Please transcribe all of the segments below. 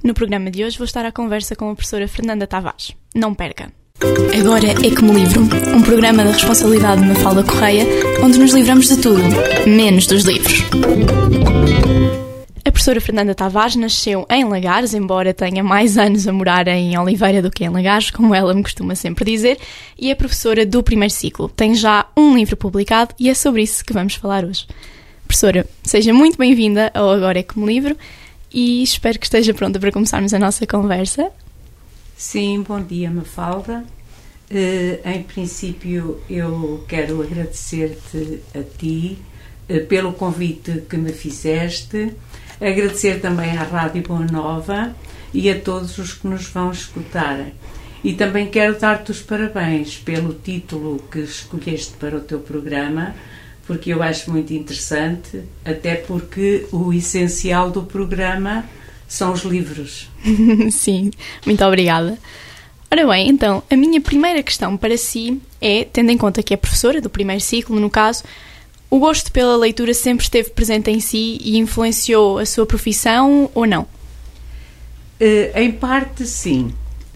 No programa de hoje vou estar à conversa com a professora Fernanda Tavares. Não perca! Agora é como livro, um programa da responsabilidade de Mafalda Correia, onde nos livramos de tudo, menos dos livros. A professora Fernanda Tavares nasceu em Lagares, embora tenha mais anos a morar em Oliveira do que em Lagares, como ela me costuma sempre dizer, e é professora do primeiro ciclo. Tem já um livro publicado e é sobre isso que vamos falar hoje. Professora, seja muito bem-vinda ao Agora é como livro e espero que esteja pronta para começarmos a nossa conversa. Sim, bom dia, Mafalda. Em princípio, eu quero agradecer-te a ti pelo convite que me fizeste, agradecer também à Rádio Boa Nova e a todos os que nos vão escutar. E também quero dar-te os parabéns pelo título que escolheste para o teu programa, porque eu acho muito interessante, até porque o essencial do programa são os livros. Sim, muito obrigada. Ora bem, então, a minha primeira questão para si é, tendo em conta que é professora do primeiro ciclo, no caso, o gosto pela leitura sempre esteve presente em si e influenciou a sua profissão ou não? Em parte, sim,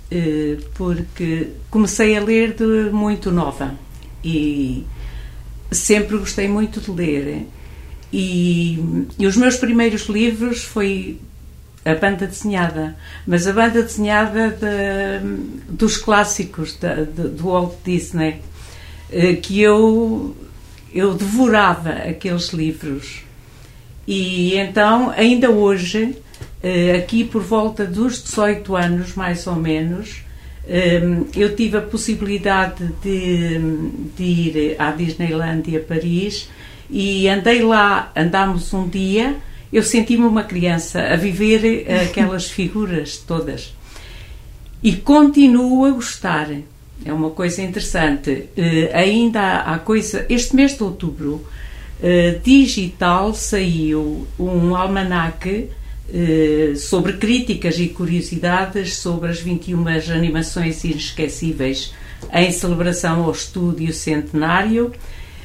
porque comecei a ler de muito nova e sempre gostei muito de ler. E os meus primeiros livros foi a banda desenhada, mas a banda desenhada dos clássicos do Walt Disney, que eu devorava aqueles livros. E então, ainda hoje, aqui por volta dos 18 anos, mais ou menos, eu tive a possibilidade de ir à Disneylandia, Paris, e andámos um dia. Eu senti-me uma criança a viver aquelas figuras todas. E continuo a gostar. É uma coisa interessante. Ainda há coisa... Este mês de outubro, digital, saiu um almanaque sobre críticas e curiosidades sobre as 21 animações inesquecíveis em celebração ao Estúdio Centenário.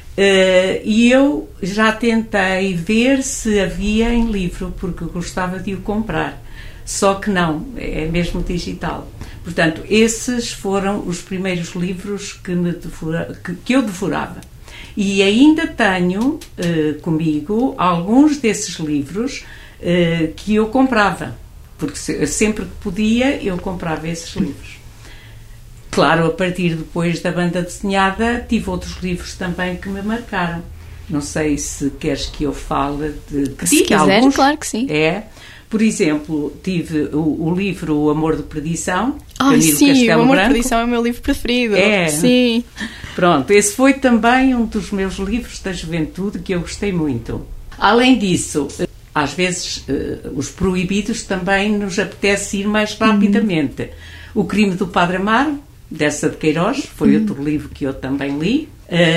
E eu já tentei ver se havia em livro, porque gostava de o comprar, só que não, é mesmo digital. Portanto, esses foram os primeiros livros que eu devorava. E ainda tenho comigo alguns desses livros que eu comprava, porque sempre que podia eu comprava esses livros. Claro, a partir depois da banda desenhada, tive outros livros também que me marcaram. Não sei se queres que eu fale de... Se quiser, alguns, claro que sim. Por exemplo, tive o livro O Amor de Perdição. Sim, Castelo O Amor Branco. de Perdição é o meu livro preferido. Sim. Pronto, esse foi também um dos meus livros da juventude que eu gostei muito. Além disso, às vezes, os proibidos também nos apetece ir mais rapidamente. O Crime do Padre Amaro, dessa de Queiroz, foi outro livro que eu também li.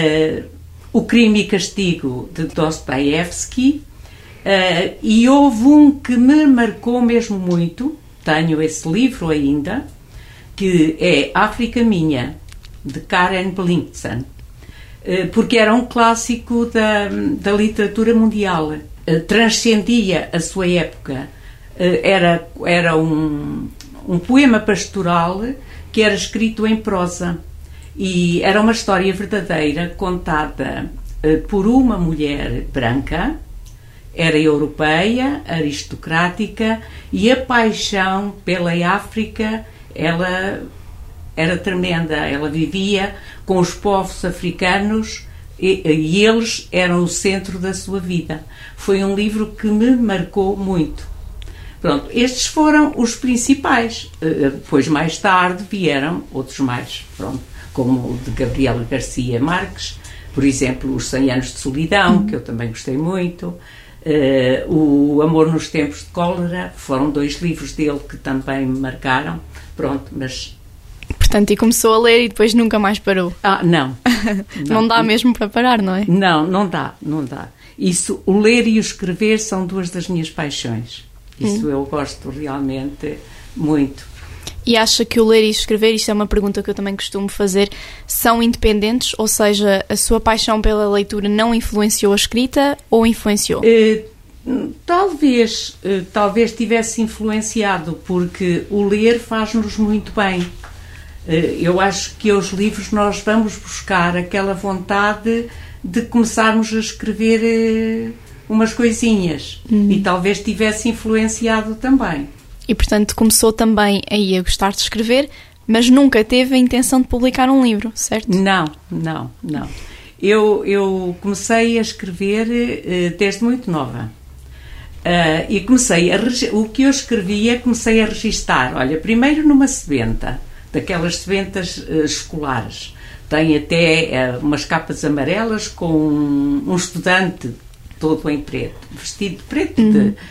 O Crime e Castigo, de Dostoiévski. E houve um que me marcou mesmo muito, tenho esse livro ainda, que é África Minha, de Karen Blixen, porque era um clássico da literatura mundial. Transcendia a sua época. Era um poema pastoral que era escrito em prosa e era uma história verdadeira contada por uma mulher branca, era europeia, aristocrática, e a paixão pela África ela era tremenda. Ela vivia com os povos africanos e eles eram o centro da sua vida. Foi um livro que me marcou muito. Pronto, estes foram os principais. Depois, mais tarde, vieram outros mais, como o de Gabriel Garcia Marques, por exemplo, Os 100 Anos de Solidão, que eu também gostei muito, o Amor nos Tempos de Cólera, foram 2 livros dele que também me marcaram. Pronto, mas... Portanto, e começou a ler e depois nunca mais parou? Não. Não dá mesmo para parar, não é? Não dá. Isso, o ler e o escrever são 2 das minhas paixões. Isso eu gosto realmente muito. E acha que o ler e escrever, isto é uma pergunta que eu também costumo fazer, são independentes? Ou seja, a sua paixão pela leitura não influenciou a escrita ou influenciou? Talvez tivesse influenciado, porque o ler faz-nos muito bem. Eu acho que aos livros nós vamos buscar aquela vontade de começarmos a escrever umas coisinhas, e talvez tivesse influenciado também. E, portanto, começou também aí a gostar de escrever, mas nunca teve a intenção de publicar um livro, certo? Não. Eu comecei a escrever desde muito nova. E o que eu escrevia, comecei a registar. Olha, primeiro numa sebenta, daquelas sebentas escolares. Tem até umas capas amarelas com um estudante todo em preto, vestido de preto,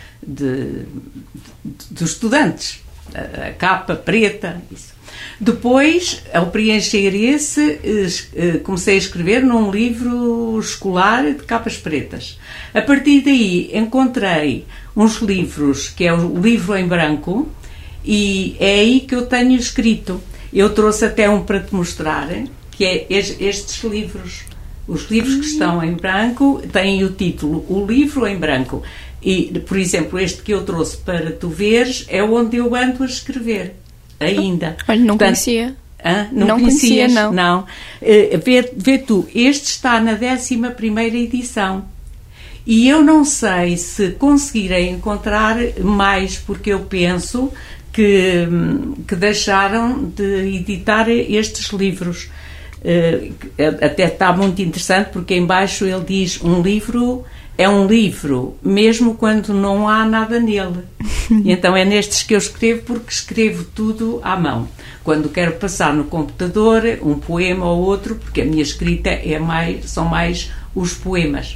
dos estudantes. A capa preta, isso. Depois, ao preencher comecei a escrever num livro escolar de capas pretas. A partir daí, encontrei uns livros, que é o livro em branco, e é aí que eu tenho escrito. Eu trouxe até um para te mostrar, que é estes livros. Os livros que estão em branco têm o título O Livro em Branco. E, por exemplo, este que eu trouxe para tu veres é onde eu ando a escrever. Ainda. Olha, não conhecia. Não conhecia, não. Vê tu, este está na 11ª edição. E eu não sei se conseguirei encontrar mais, porque eu penso que deixaram de editar estes livros. Até está muito interessante, porque em baixo ele diz um livro é um livro, mesmo quando não há nada nele. E então é nestes que eu escrevo, porque escrevo tudo à mão. Quando quero passar no computador um poema ou outro, porque a minha escrita são mais os poemas.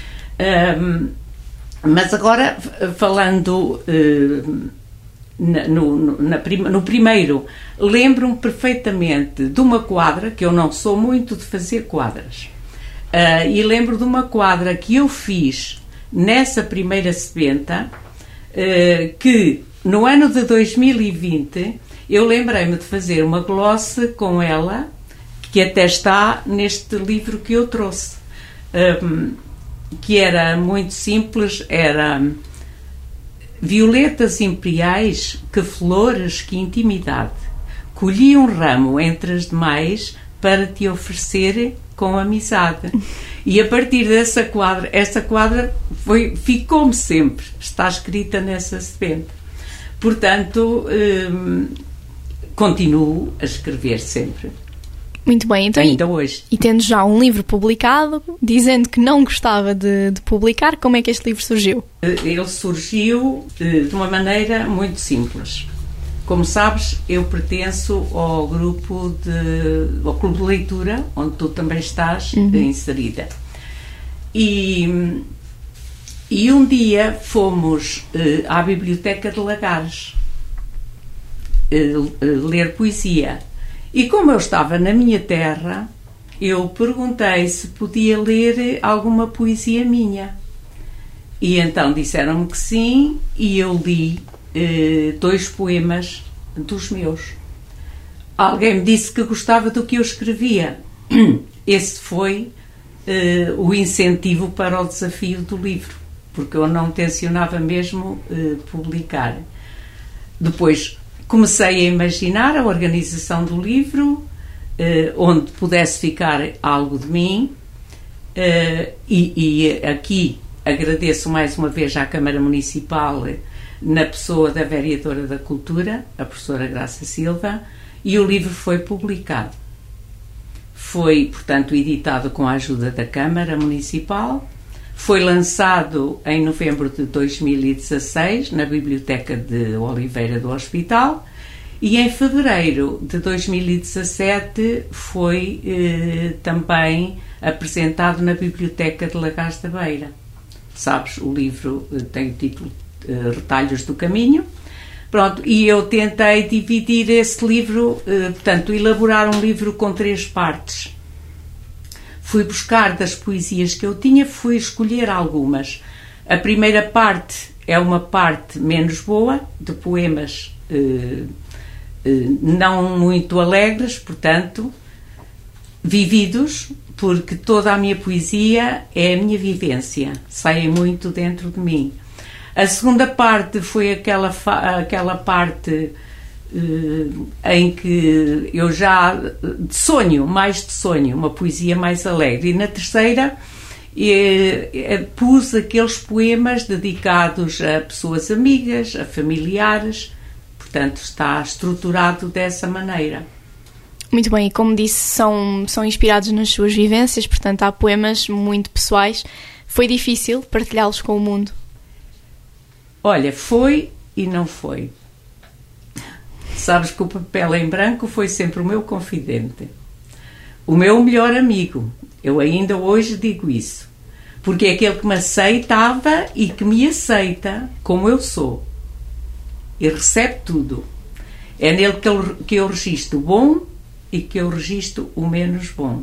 Mas agora, falando no primeiro, lembro-me perfeitamente de uma quadra, que eu não sou muito de fazer quadras. E lembro de uma quadra que eu fiz nessa primeira sebenta, que no ano de 2020 eu lembrei-me de fazer uma glosse com ela, que até está neste livro que eu trouxe, que era muito simples, era violetas imperiais, que flores, que intimidade, colhi um ramo entre as demais para te oferecer com amizade. E a partir dessa quadra, essa quadra ficou-me sempre, está escrita nessa sebenta. Portanto, continuo a escrever sempre. Muito bem, então, ainda hoje. E tendo já um livro publicado, dizendo que não gostava de publicar, como é que este livro surgiu? Ele surgiu de uma maneira muito simples. Como sabes, eu pertenço ao ao clube de leitura, onde tu também estás inserida. E um dia fomos à Biblioteca de Lagares ler poesia. E como eu estava na minha terra, eu perguntei se podia ler alguma poesia minha. E então disseram-me que sim, e eu li 2 poemas dos meus. Alguém me disse que gostava do que eu escrevia. Esse foi o incentivo para o desafio do livro, porque eu não tencionava mesmo publicar. Depois comecei a imaginar a organização do livro, onde pudesse ficar algo de mim, e aqui agradeço mais uma vez à Câmara Municipal, na pessoa da Vereadora da Cultura, a professora Graça Silva, e o livro foi publicado. Foi, portanto, editado com a ajuda da Câmara Municipal, foi lançado em novembro de 2016 na Biblioteca de Oliveira do Hospital, e em fevereiro de 2017 foi também apresentado na Biblioteca de Lagares da Beira. Sabes, o livro tem o título Retalhos do Caminho. Pronto, e eu tentei dividir esse livro, portanto, elaborar um livro com 3 partes. Fui buscar das poesias que eu tinha, fui escolher algumas. A primeira parte é uma parte menos boa, de poemas não muito alegres, portanto, vividos, porque toda a minha poesia é a minha vivência, sai muito dentro de mim. A segunda parte foi aquela parte em que eu já mais de sonho, uma poesia mais alegre. E na terceira pus aqueles poemas dedicados a pessoas amigas, a familiares. Portanto, está estruturado dessa maneira. Muito bem, e como disse, são inspirados nas suas vivências, portanto há poemas muito pessoais. Foi difícil partilhá-los com o mundo? Olha, foi e não foi. Sabes que o papel em branco foi sempre o meu confidente, o meu melhor amigo. Eu ainda hoje digo isso, porque é aquele que me aceitava e que me aceita como eu sou e recebe tudo. É nele que eu registro o bom e que eu registro o menos bom.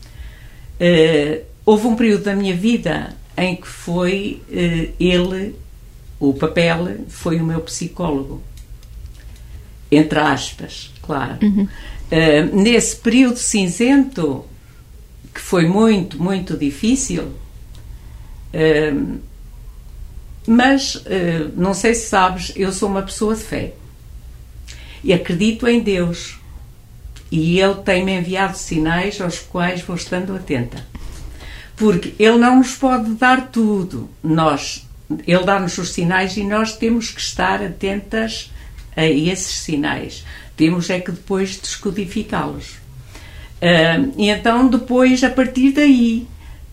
Houve um período da minha vida em que foi ele, o papel, foi o meu psicólogo. Entre aspas, claro. Uhum. Nesse período cinzento, que foi muito, muito difícil, mas não sei se sabes, eu sou uma pessoa de fé e acredito em Deus, e Ele tem-me enviado sinais aos quais vou estando atenta, porque Ele não nos pode dar tudo. Ele dá-nos os sinais e nós temos que estar atentas a esses sinais. Temos é que depois descodificá-los. E então depois, a partir daí,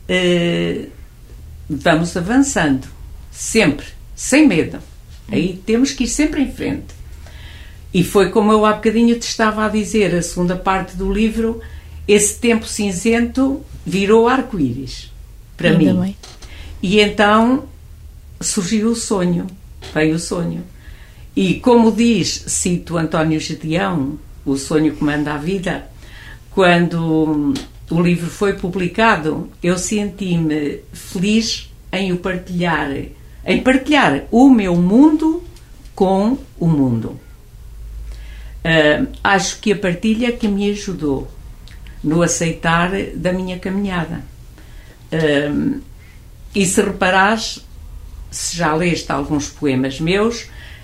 vamos avançando, sempre, sem medo. Aí temos que ir sempre em frente. E foi como eu há bocadinho te estava a dizer, a segunda parte do livro, esse tempo cinzento virou arco-íris para mim. Bem. E então surgiu o sonho, veio o sonho. E como cito António Gedeão, O Sonho que Manda a Vida, quando o livro foi publicado, eu senti-me feliz em partilhar o meu mundo com o mundo. Acho que a partilha que me ajudou no aceitar da minha caminhada. E se reparares, se já leste alguns poemas meus,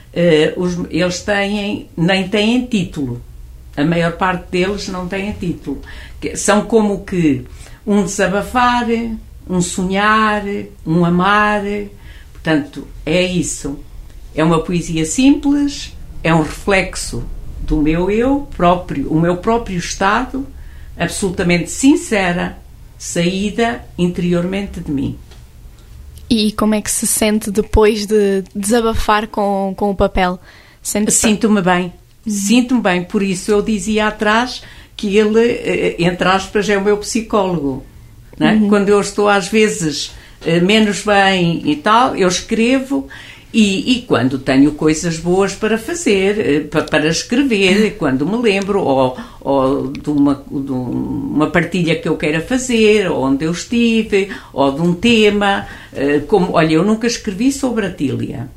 eles nem têm título. A maior parte deles não têm título. São como que um desabafar, um sonhar, um amar. Portanto, é isso. É uma poesia simples, é um reflexo do meu eu próprio, o meu próprio estado, absolutamente sincera, saída interiormente de mim. E como é que se sente depois de desabafar com o papel? Sinto-me bem. Sinto-me bem. Por isso eu dizia atrás que ele, entre aspas, é o meu psicólogo. Não é? Uhum. Quando eu estou às vezes menos bem e tal, eu escrevo. E quando tenho coisas boas para fazer, para escrever, quando me lembro, ou de uma partilha que eu queira fazer, onde eu estive, ou de um tema, olha, eu nunca escrevi sobre a Tília,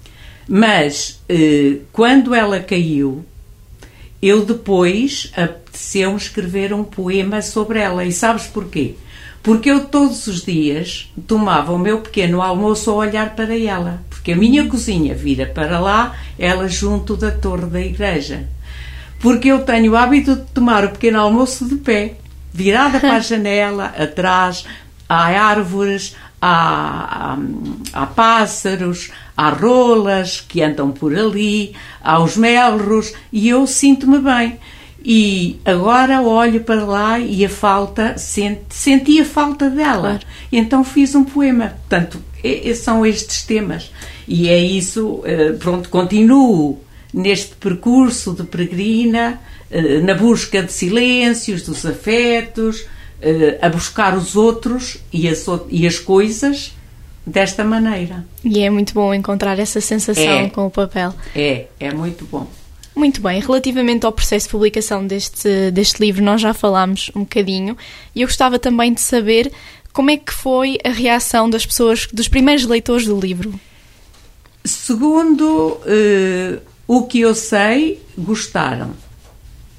mas quando ela caiu, eu depois apeteceu-me escrever um poema sobre ela. E sabes porquê? Porque eu todos os dias tomava o meu pequeno almoço a olhar para ela. Porque a minha cozinha vira para lá, ela junto da torre da igreja. Porque eu tenho o hábito de tomar o pequeno almoço de pé, virada para a janela, atrás, há árvores, há pássaros, há rolas que andam por ali, há os melros, e eu sinto-me bem. E agora olho para lá e senti a falta dela. Claro. Então fiz um poema. Portanto, são estes temas. E é isso, pronto, continuo neste percurso de peregrina, na busca de silêncios, dos afetos, a buscar os outros e as coisas desta maneira. E é muito bom encontrar essa sensação com o papel. É muito bom. Muito bem, relativamente ao processo de publicação deste livro, nós já falámos um bocadinho, e eu gostava também de saber como é que foi a reação das pessoas, dos primeiros leitores do livro. Segundo o que eu sei, gostaram.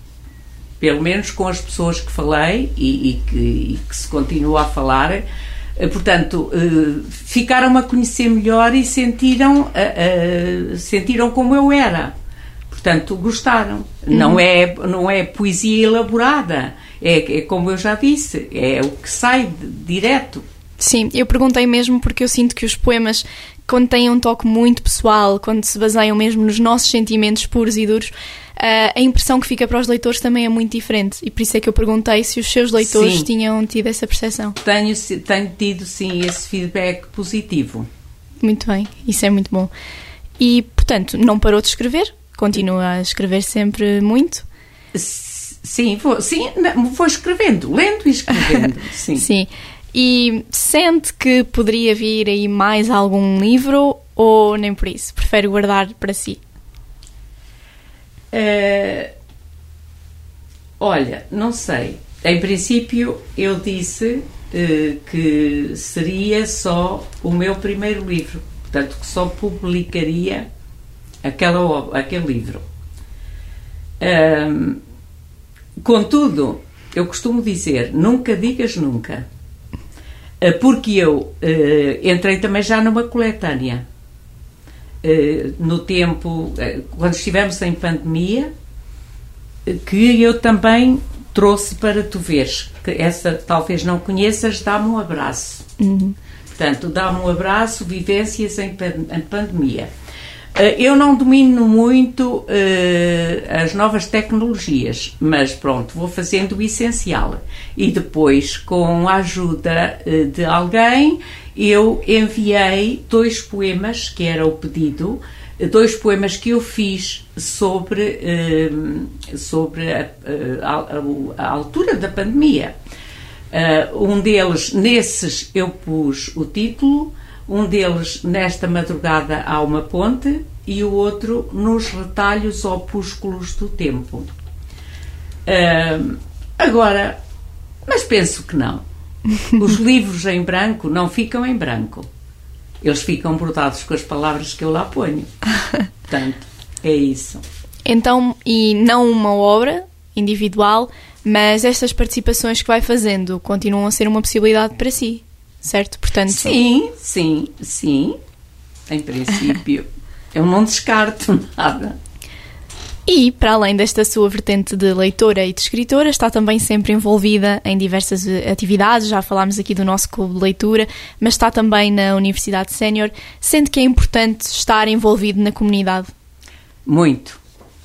Pelo menos com as pessoas que falei e que se continua a falar, Portanto, ficaram a conhecer melhor e sentiram como eu era. Portanto, gostaram. Não é poesia elaborada. É como eu já disse, é o que sai direto. Sim, eu perguntei mesmo porque eu sinto que os poemas, quando têm um toque muito pessoal, quando se baseiam mesmo nos nossos sentimentos puros e duros, a impressão que fica para os leitores também é muito diferente. E por isso é que eu perguntei se os seus leitores tinham tido essa percepção. Tenho tido, sim, esse feedback positivo. Muito bem, isso é muito bom. E, portanto, não parou de escrever? Continua a escrever sempre muito? Sim, vou escrevendo, lendo e escrevendo. Sim. Sim. E sente que poderia vir aí mais algum livro ou nem por isso? Prefere guardar para si? Olha, não sei. Em princípio, eu disse que seria só o meu primeiro livro. Portanto, que só publicaria aquele livro. Contudo, eu costumo dizer, nunca digas nunca. Porque eu entrei também já numa coletânea. No tempo, quando estivemos em pandemia, que eu também trouxe para tu veres, que essa talvez não conheças, Dá-me um Abraço. Portanto, Dá-me um Abraço, vivências em pandemia. Eu não domino muito as novas tecnologias, mas pronto, vou fazendo o essencial. E depois, com a ajuda de alguém, eu enviei 2 poemas, que era o pedido, 2 poemas que eu fiz sobre a altura da pandemia. Um deles, nesses eu pus o título, um deles, Nesta Madrugada há uma ponte, e o outro, Nos retalhos opúsculos do tempo. Agora, mas penso que não. Os livros em branco não ficam em branco. Eles ficam bordados com as palavras que eu lá ponho. Portanto, é isso. Então, e não uma obra individual, mas estas participações que vai fazendo continuam a ser uma possibilidade para si, certo? Portanto... Sim. Em princípio, eu não descarto nada. E, para além desta sua vertente de leitora e de escritora, está também sempre envolvida em diversas atividades. Já falámos aqui do nosso clube de leitura, mas está também na Universidade Sénior. Sente que é importante estar envolvido na comunidade? Muito.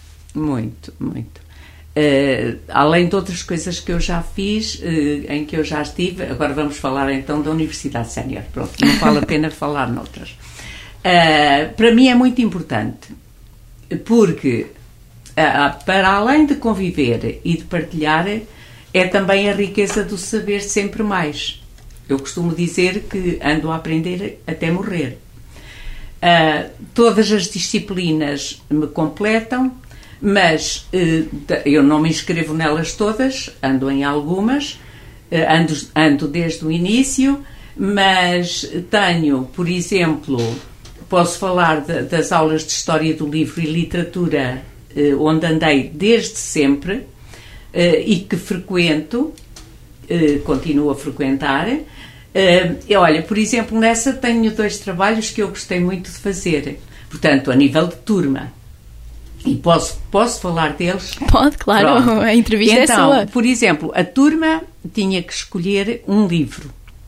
Além de outras coisas que eu já fiz, em que eu já estive, agora vamos falar então da Universidade Sénior. Pronto, não vale a pena falar noutras. Para mim é muito importante, porque para além de conviver e de partilhar, é também a riqueza do saber sempre mais. Eu costumo dizer que ando a aprender até morrer. Todas as disciplinas me completam, mas eu não me inscrevo nelas todas, ando em algumas, ando desde o início, mas tenho, por exemplo, posso falar das aulas de História do Livro e Literatura, onde andei desde sempre e que frequento, continuo a frequentar. Olha, por exemplo, nessa tenho 2 trabalhos que eu gostei muito de fazer, portanto, a nível de turma. E posso falar deles? Pode, claro. Pronto. A entrevista é sua. Então, por exemplo, a turma tinha que escolher um livro.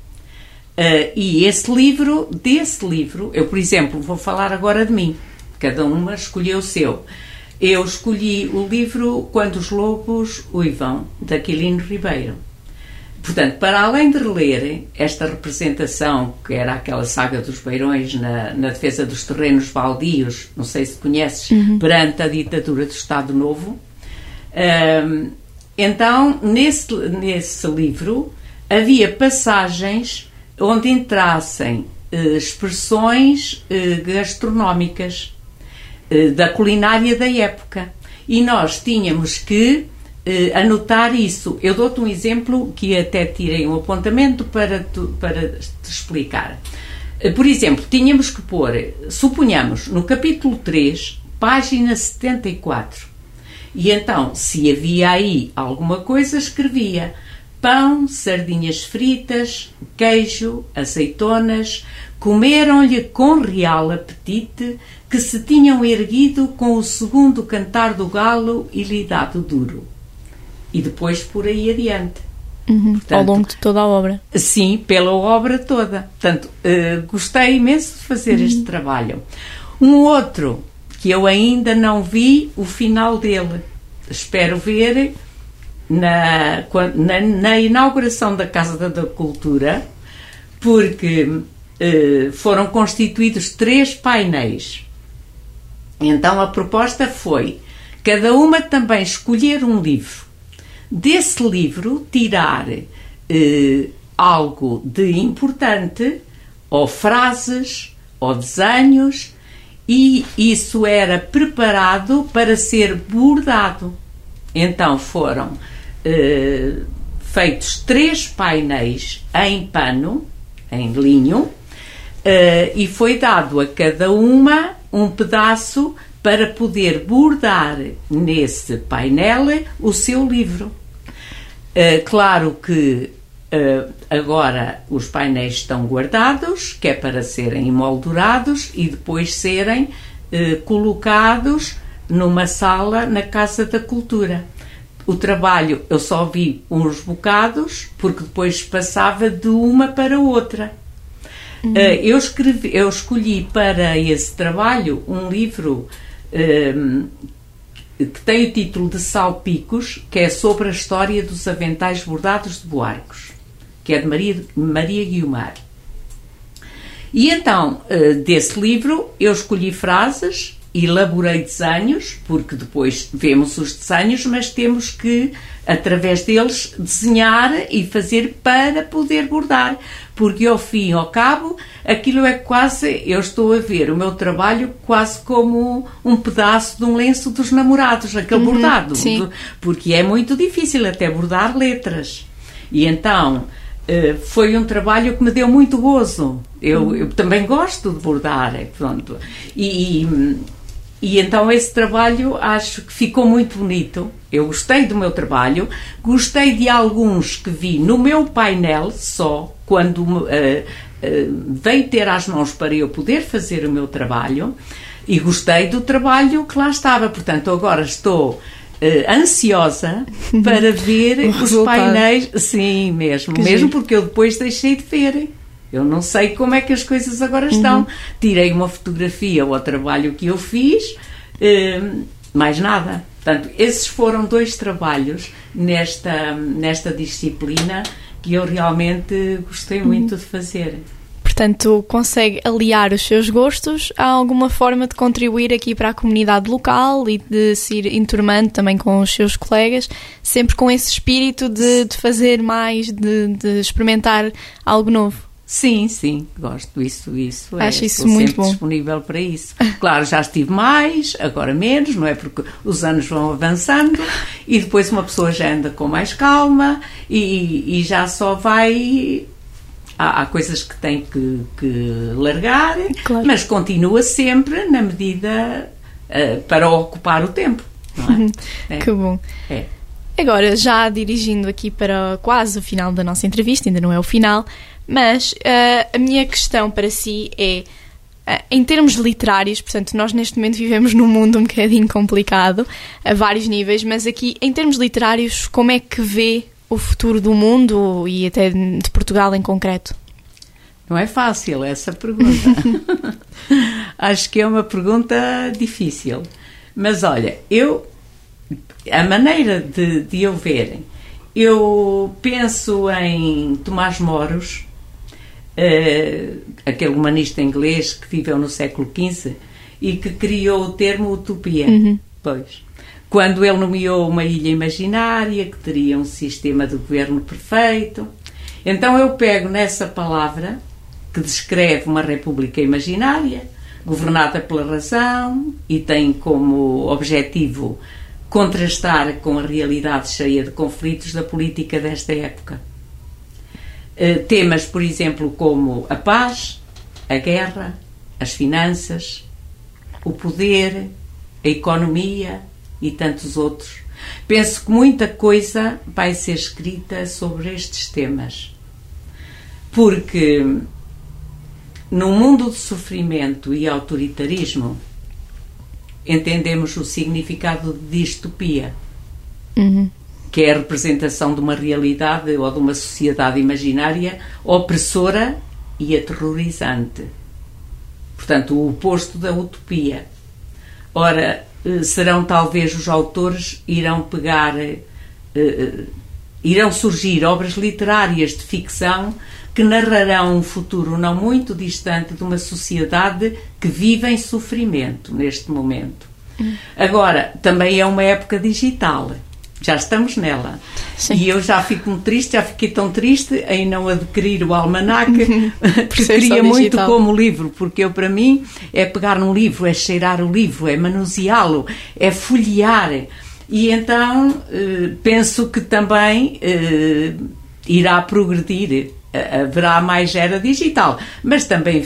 E desse livro, eu, por exemplo, vou falar agora de mim. Cada uma escolheu o seu. Eu escolhi o livro Quando os Lobos Uivam, da Quilino Ribeiro. Portanto, para além de reler esta representação, que era aquela saga dos beirões na defesa dos terrenos baldios, não sei se conheces, perante a ditadura do Estado Novo, então, nesse livro, havia passagens onde entrassem expressões gastronómicas da culinária da época. E nós tínhamos que anotar isso. Eu dou-te um exemplo que até tirei um apontamento para te explicar. Por exemplo, tínhamos que pôr, suponhamos, no capítulo 3, página 74. E então, se havia aí alguma coisa, escrevia pão, sardinhas fritas, queijo, azeitonas, comeram-lhe com real apetite, que se tinham erguido com o segundo cantar do galo e lhe dado duro. E depois por aí adiante. Portanto, ao longo de toda a obra. Sim, pela obra toda. Portanto, gostei imenso de fazer este trabalho. Um outro que eu ainda não vi o final dele. Espero ver na inauguração da Casa da Cultura, porque foram constituídos 3 painéis. Então a proposta foi cada uma também escolher um livro. Desse livro tirar algo de importante, ou frases, ou desenhos, e isso era preparado para ser bordado. Então foram feitos 3 painéis em pano, em linho, e foi dado a cada uma um pedaço para poder bordar nesse painel o seu livro. Claro que agora os painéis estão guardados, que é para serem emoldurados e depois serem colocados numa sala na Casa da Cultura. O trabalho, eu só vi uns bocados, porque depois passava de uma para outra. Eu escolhi para esse trabalho um livro que tem o título de Salpicos, que é sobre a história dos aventais bordados de Buarcos, que é de Maria Guiomar. E então, desse livro, eu escolhi frases, elaborei desenhos, porque depois vemos os desenhos, mas temos que, através deles, desenhar e fazer para poder bordar, porque ao fim e ao cabo, aquilo é quase, eu estou a ver o meu trabalho quase como um pedaço de um lenço dos namorados, aquele bordado, porque é muito difícil até bordar letras. E então foi um trabalho que me deu muito gozo. Eu também gosto de bordar, pronto. E então esse trabalho acho que ficou muito bonito. Eu gostei do meu trabalho, gostei de alguns que vi no meu painel só, quando veio ter às mãos para eu poder fazer o meu trabalho, e gostei do trabalho que lá estava. Portanto, agora estou ansiosa para ver os painéis. Sim, mesmo porque eu depois deixei de ver. Eu não sei como é que as coisas agora estão. Tirei uma fotografia ao trabalho que eu fiz, mais nada. Portanto, esses foram 2 trabalhos nesta disciplina que eu realmente gostei muito de fazer. Portanto, consegue aliar os seus gostos a alguma forma de contribuir aqui para a comunidade local e de se ir enturmando também com os seus colegas, sempre com esse espírito de fazer mais, de experimentar algo novo. Sim, gosto. Isso acho isso estou muito sempre bom. Disponível para isso. Claro, já estive mais, agora menos, não é? Porque os anos vão avançando e depois uma pessoa já anda com mais calma e já só vai. Há coisas que tem que largar, claro. Mas continua sempre na medida para ocupar o tempo, não é? Que bom. É. Agora, já dirigindo aqui para quase o final da nossa entrevista, ainda não é o final, mas a minha questão para si é, em termos literários, portanto, nós neste momento vivemos num mundo um bocadinho complicado, a vários níveis, mas aqui, em termos literários, como é que vê o futuro do mundo e até de Portugal em concreto? Não é fácil essa pergunta. Acho que é uma pergunta difícil. Mas olha, a maneira de eu ver, eu penso em Tomás Moros, aquele humanista inglês que viveu no século XV e que criou o termo utopia. Pois. Quando ele nomeou uma ilha imaginária que teria um sistema de governo perfeito. Então eu pego nessa palavra que descreve uma república imaginária, governada pela razão e tem como objetivo contrastar com a realidade cheia de conflitos da política desta época. Temas, por exemplo, como a paz, a guerra, as finanças, o poder, a economia, e tantos outros. Penso que muita coisa vai ser escrita sobre estes temas, porque no mundo de sofrimento e autoritarismo entendemos o significado de distopia, que é a representação de uma realidade ou de uma sociedade imaginária opressora e aterrorizante. Portanto, o oposto da utopia. Ora, serão talvez os autores irão surgir obras literárias de ficção que narrarão um futuro não muito distante de uma sociedade que vive em sofrimento neste momento. Agora, também é uma época digital. Já estamos nela. Sim. E eu já fiquei tão triste em não adquirir o almanaque, que queria muito como livro, porque para mim é pegar num livro, é cheirar o livro, é manuseá-lo, é folhear. E então penso que também irá progredir, haverá mais era digital, mas também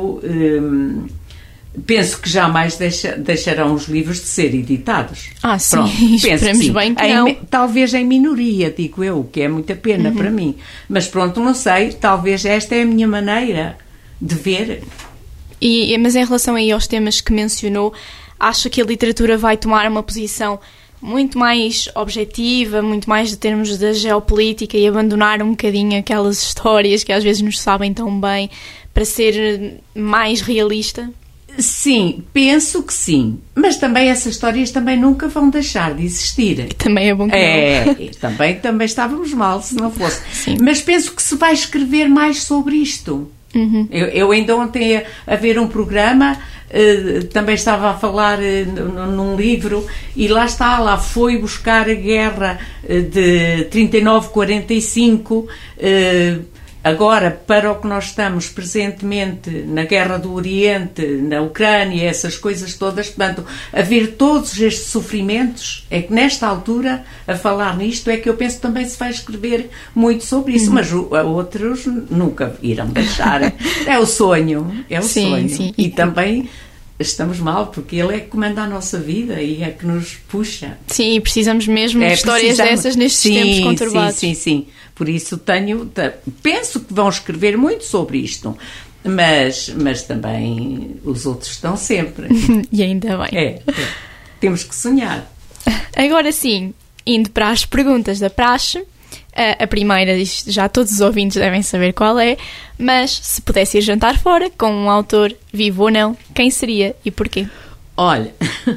penso que jamais deixarão os livros de ser editados. Sim, pronto, esperemos bem que não. Talvez em minoria, digo eu, que é muita pena para mim. Mas pronto, não sei, talvez esta é a minha maneira de ver. Mas em relação aí aos temas que mencionou, acha que a literatura vai tomar uma posição muito mais objetiva, muito mais de termos da geopolítica e abandonar um bocadinho aquelas histórias que às vezes nos sabem tão bem, para ser mais realista? Sim, penso que sim. Mas também essas histórias também nunca vão deixar de existir. Também é bom que não. Também estávamos mal se não fosse. Sim. Mas penso que se vai escrever mais sobre isto. Eu ainda ontem a ver um programa, também estava a falar num livro, e lá foi buscar a guerra de 39-45, agora para o que nós estamos presentemente na Guerra do Oriente, na Ucrânia, essas coisas todas. Portanto, a ver todos estes sofrimentos, é que nesta altura, a falar nisto, é que eu penso que também se vai escrever muito sobre isso, mas outros nunca irão deixar. É o sonho. Sim. E também estamos mal, porque ele é que comanda a nossa vida e é que nos puxa. Sim, e precisamos mesmo de histórias dessas nestes tempos conturbados. Sim. Por isso penso que vão escrever muito sobre isto, mas também os outros estão sempre. E ainda bem. Temos que sonhar. Agora sim, indo para as perguntas da praxe, a primeira, já todos os ouvintes devem saber qual é, mas se pudesse ir jantar fora com um autor, vivo ou não, quem seria e porquê? Olha,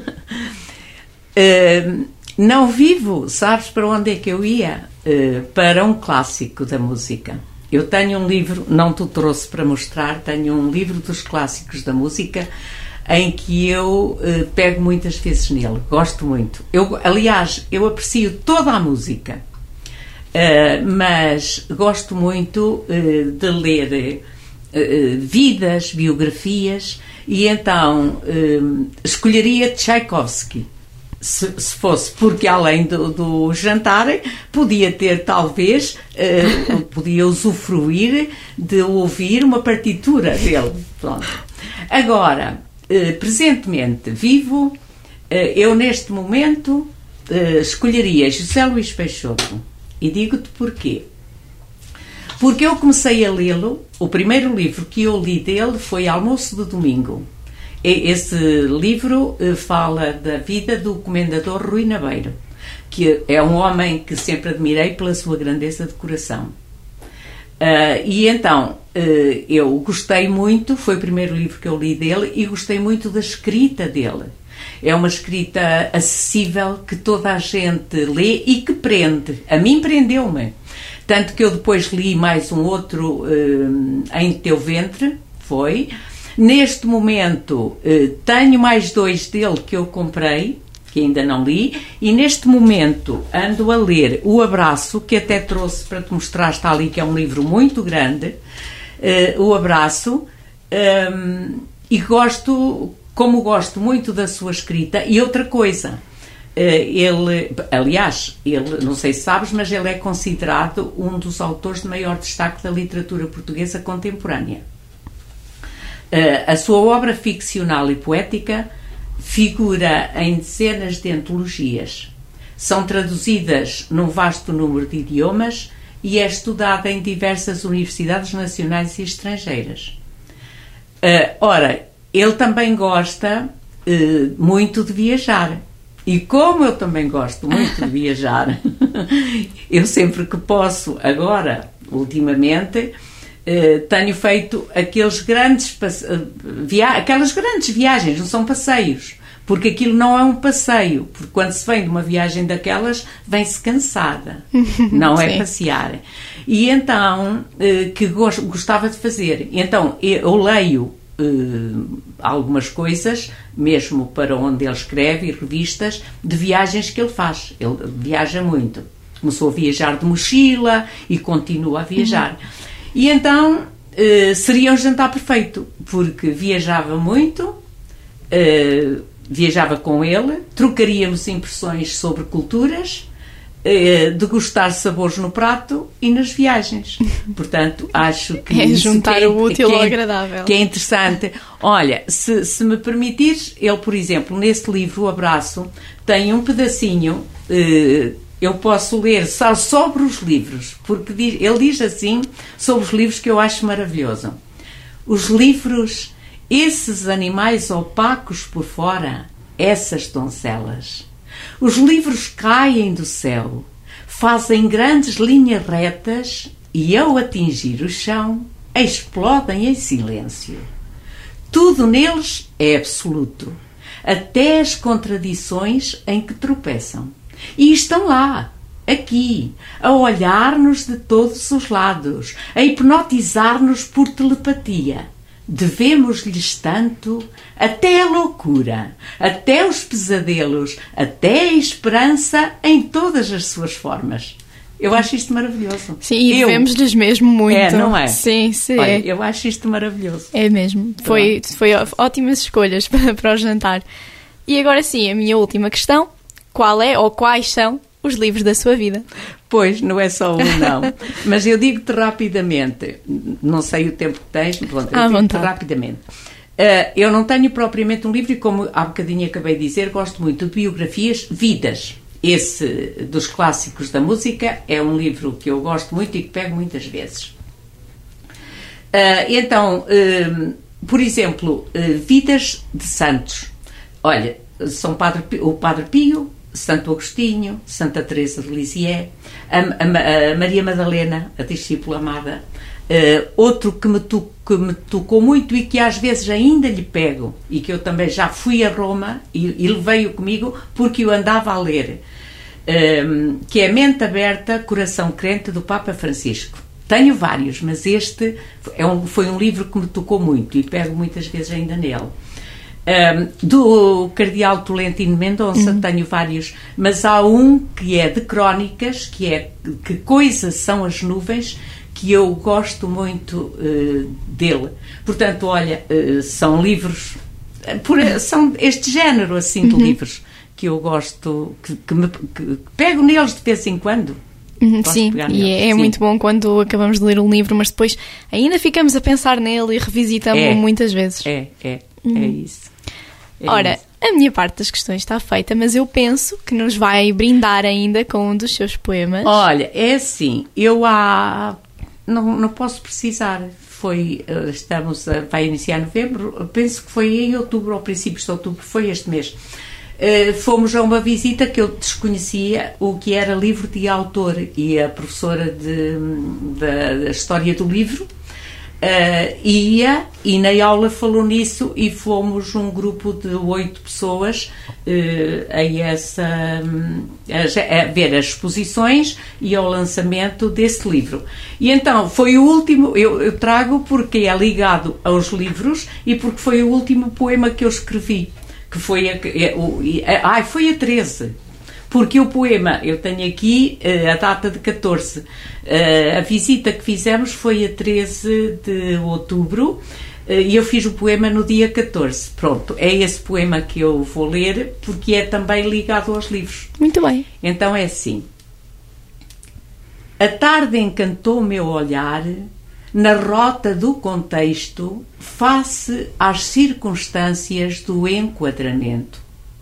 não vivo, sabes para onde é que eu ia? Para um clássico da música. Eu tenho um livro, não te trouxe para mostrar, tenho um livro dos clássicos da música em que eu pego muitas vezes nele, gosto muito. Aliás, eu aprecio toda a música, mas gosto muito de ler vidas, biografias, e então escolheria Tchaikovsky. Se fosse, porque além do jantar podia ter talvez podia usufruir de ouvir uma partitura dele. Pronto. Agora, presentemente vivo, eu neste momento escolheria José Luís Peixoto, e digo-te porquê. Porque eu comecei a lê-lo, o primeiro livro que eu li dele foi Almoço de Domingo. Esse livro fala da vida do comendador Rui Nabeiro, que é um homem que sempre admirei pela sua grandeza de coração. E então, eu gostei muito, foi o primeiro livro que eu li dele, e gostei muito da escrita dele. É uma escrita acessível, que toda a gente lê e que prende. A mim prendeu-me. Tanto que eu depois li mais um outro, Em Teu Ventre, foi... Neste momento tenho mais 2 dele que eu comprei, que ainda não li, e neste momento ando a ler O Abraço, que até trouxe para te mostrar, está ali, que é um livro muito grande, O Abraço, e gosto muito da sua escrita. E outra coisa, ele, não sei se sabes, mas ele é considerado um dos autores de maior destaque da literatura portuguesa contemporânea. A sua obra ficcional e poética figura em dezenas de antologias. São traduzidas num vasto número de idiomas e é estudada em diversas universidades nacionais e estrangeiras. Ora, ele também gosta muito de viajar. E como eu também gosto muito de viajar, eu sempre que posso, agora, ultimamente, tenho feito aquelas grandes viagens, não são passeios, porque aquilo não é um passeio, porque quando se vem de uma viagem daquelas, vem-se cansada, não é passear. E então, que gostava de fazer. Então, eu leio algumas coisas, mesmo para onde ele escreve, e revistas de viagens que ele faz. Ele viaja muito. Começou a viajar de mochila e continua a viajar. E então seria um jantar perfeito, porque viajava muito, viajava com ele, trocaríamos impressões sobre culturas, degustar sabores no prato e nas viagens. Portanto, acho que é juntar o útil ao agradável. Que é interessante. Olha, se me permitires, ele, por exemplo, nesse livro, O Abraço, tem um pedacinho, eu posso ler só sobre os livros, porque ele diz assim, sobre os livros, que eu acho maravilhoso. Os livros, esses animais opacos por fora, essas donzelas. Os livros caem do céu, fazem grandes linhas retas e, ao atingir o chão, explodem em silêncio. Tudo neles é absoluto, até as contradições em que tropeçam. E estão lá, aqui, a olhar-nos de todos os lados, a hipnotizar-nos por telepatia. Devemos-lhes tanto, até a loucura, até os pesadelos, até a esperança em todas as suas formas. Eu acho isto maravilhoso. Sim, e devemos-lhes mesmo muito. É, não é? Sim, sim. Olha, eu acho isto maravilhoso. É mesmo. Foi ótimas escolhas para o jantar. E agora sim, a minha última questão. Qual é ou quais são os livros da sua vida? Pois, não é só um, não. Mas eu digo-te rapidamente, não sei o tempo que tens, pronto, eu digo-te rapidamente. Eu não tenho propriamente um livro e, como há bocadinho acabei de dizer, gosto muito de biografias, vidas. Esse dos clássicos da música é um livro que eu gosto muito e que pego muitas vezes. Então, por exemplo, Vidas de Santos. Olha, são o Padre Pio, Santo Agostinho, Santa Teresa de Lisieux, a Maria Madalena, a discípula amada. Outro que me tocou muito e que às vezes ainda lhe pego, e que eu também já fui a Roma e levei-o comigo porque o andava a ler, que é Mente Aberta, Coração Crente, do Papa Francisco. Tenho vários, mas este foi um livro que me tocou muito e pego muitas vezes ainda nele. Do Cardeal Tolentino Mendonça, tenho vários, mas há um que é de crónicas, que é Que Coisas São as Nuvens, que eu gosto muito dele. Portanto, olha, são livros, são este género assim de livros que eu gosto, que pego neles de vez em quando. Sim, e é muito bom quando acabamos de ler um livro, mas depois ainda ficamos a pensar nele e revisitamos-o muitas vezes. É isso. Ora, a minha parte das questões está feita, mas eu penso que nos vai brindar ainda com um dos seus poemas. Olha, é assim, não posso precisar. Vai iniciar novembro, penso que foi em outubro, ou princípios de outubro, foi este mês. Fomos a uma visita que eu desconhecia o que era livro de autor, e a professora da História do Livro ia, e na aula falou nisso, e fomos um grupo de 8 pessoas a ver as exposições e ao lançamento desse livro. E então foi o último, eu trago porque é ligado aos livros e porque foi o último poema que eu escrevi, que foi foi a 13. Porque o poema, eu tenho aqui a data de 14. A visita que fizemos foi a 13 de outubro e eu fiz o poema no dia 14. Pronto, é esse poema que eu vou ler, porque é também ligado aos livros. Muito bem. Então é assim. A tarde encantou o meu olhar, na rota do contexto face às circunstâncias do enquadramento.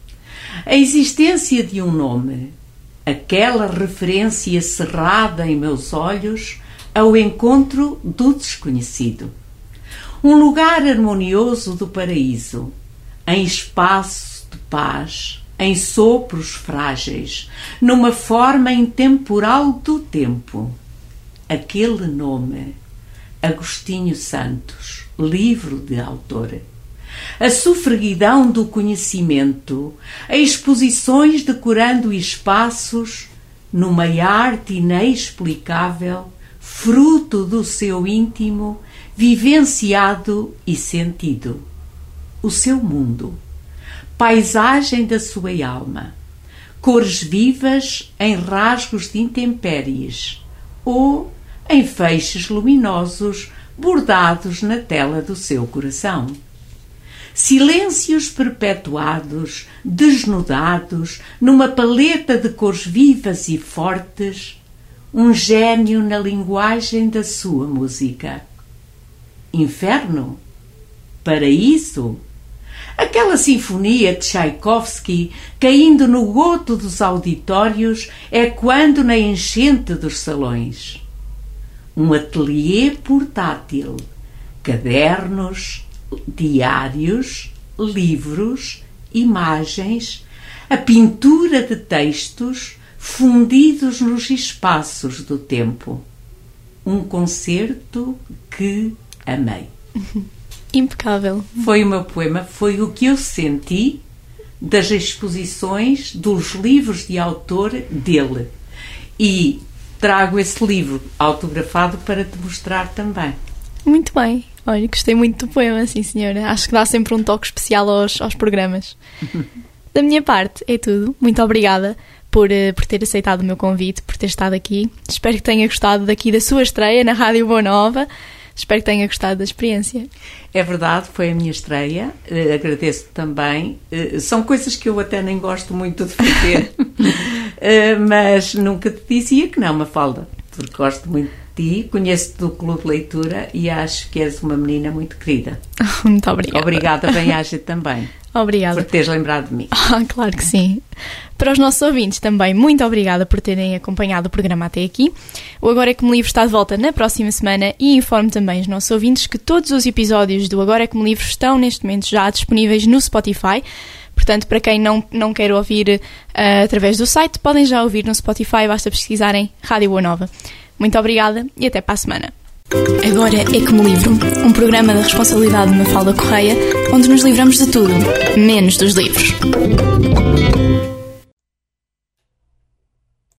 A existência de um nome, aquela referência cerrada em meus olhos ao encontro do desconhecido. Um lugar harmonioso do paraíso, em espaço de paz, em sopros frágeis, numa forma intemporal do tempo. Aquele nome, Agostinho Santos, livro de autor. A sufraguidão do conhecimento, a exposições decorando espaços, numa arte inexplicável, fruto do seu íntimo, vivenciado e sentido. O seu mundo, paisagem da sua alma, cores vivas em rasgos de intempéries ou em feixes luminosos bordados na tela do seu coração. Silêncios perpetuados, desnudados, numa paleta de cores vivas e fortes, um gênio na linguagem da sua música. Inferno? Paraíso? Aquela sinfonia de Tchaikovsky caindo no goto dos auditórios, ecoando na enchente dos salões. Um ateliê portátil, cadernos, diários, livros, imagens, a pintura de textos fundidos nos espaços do tempo. Um concerto que amei. Impecável. Foi o meu poema, foi o que eu senti das exposições dos livros de autor dele. E trago esse livro autografado para te mostrar também. Muito bem. Olha, gostei muito do poema, sim senhora. Acho que dá sempre um toque especial aos programas. Da minha parte, é tudo. Muito obrigada por ter aceitado o meu convite, por ter estado aqui. Espero que tenha gostado daqui da sua estreia na Rádio Boa Nova. Espero que tenha gostado da experiência. É verdade, foi a minha estreia. Agradeço também. São coisas que eu até nem gosto muito de fazer. Mas nunca te dizia que não, Mafalda. Porque gosto muito de ti, conheço-te do Clube de Leitura e acho que és uma menina muito querida. Muito obrigada. Obrigada, bem-aja também. Obrigada. Por teres lembrado de mim. Claro que sim. Para os nossos ouvintes também, muito obrigada por terem acompanhado o programa até aqui. O Agora é que me livro está de volta na próxima semana e informo também os nossos ouvintes que todos os episódios do Agora é que me livro estão neste momento já disponíveis no Spotify. Portanto, para quem não quer ouvir através do site, podem já ouvir no Spotify, basta pesquisarem Rádio Boa Nova. Muito obrigada e até para a semana. Agora é que me livro, um programa da responsabilidade de Mafalda Correia, onde nos livramos de tudo, menos dos livros.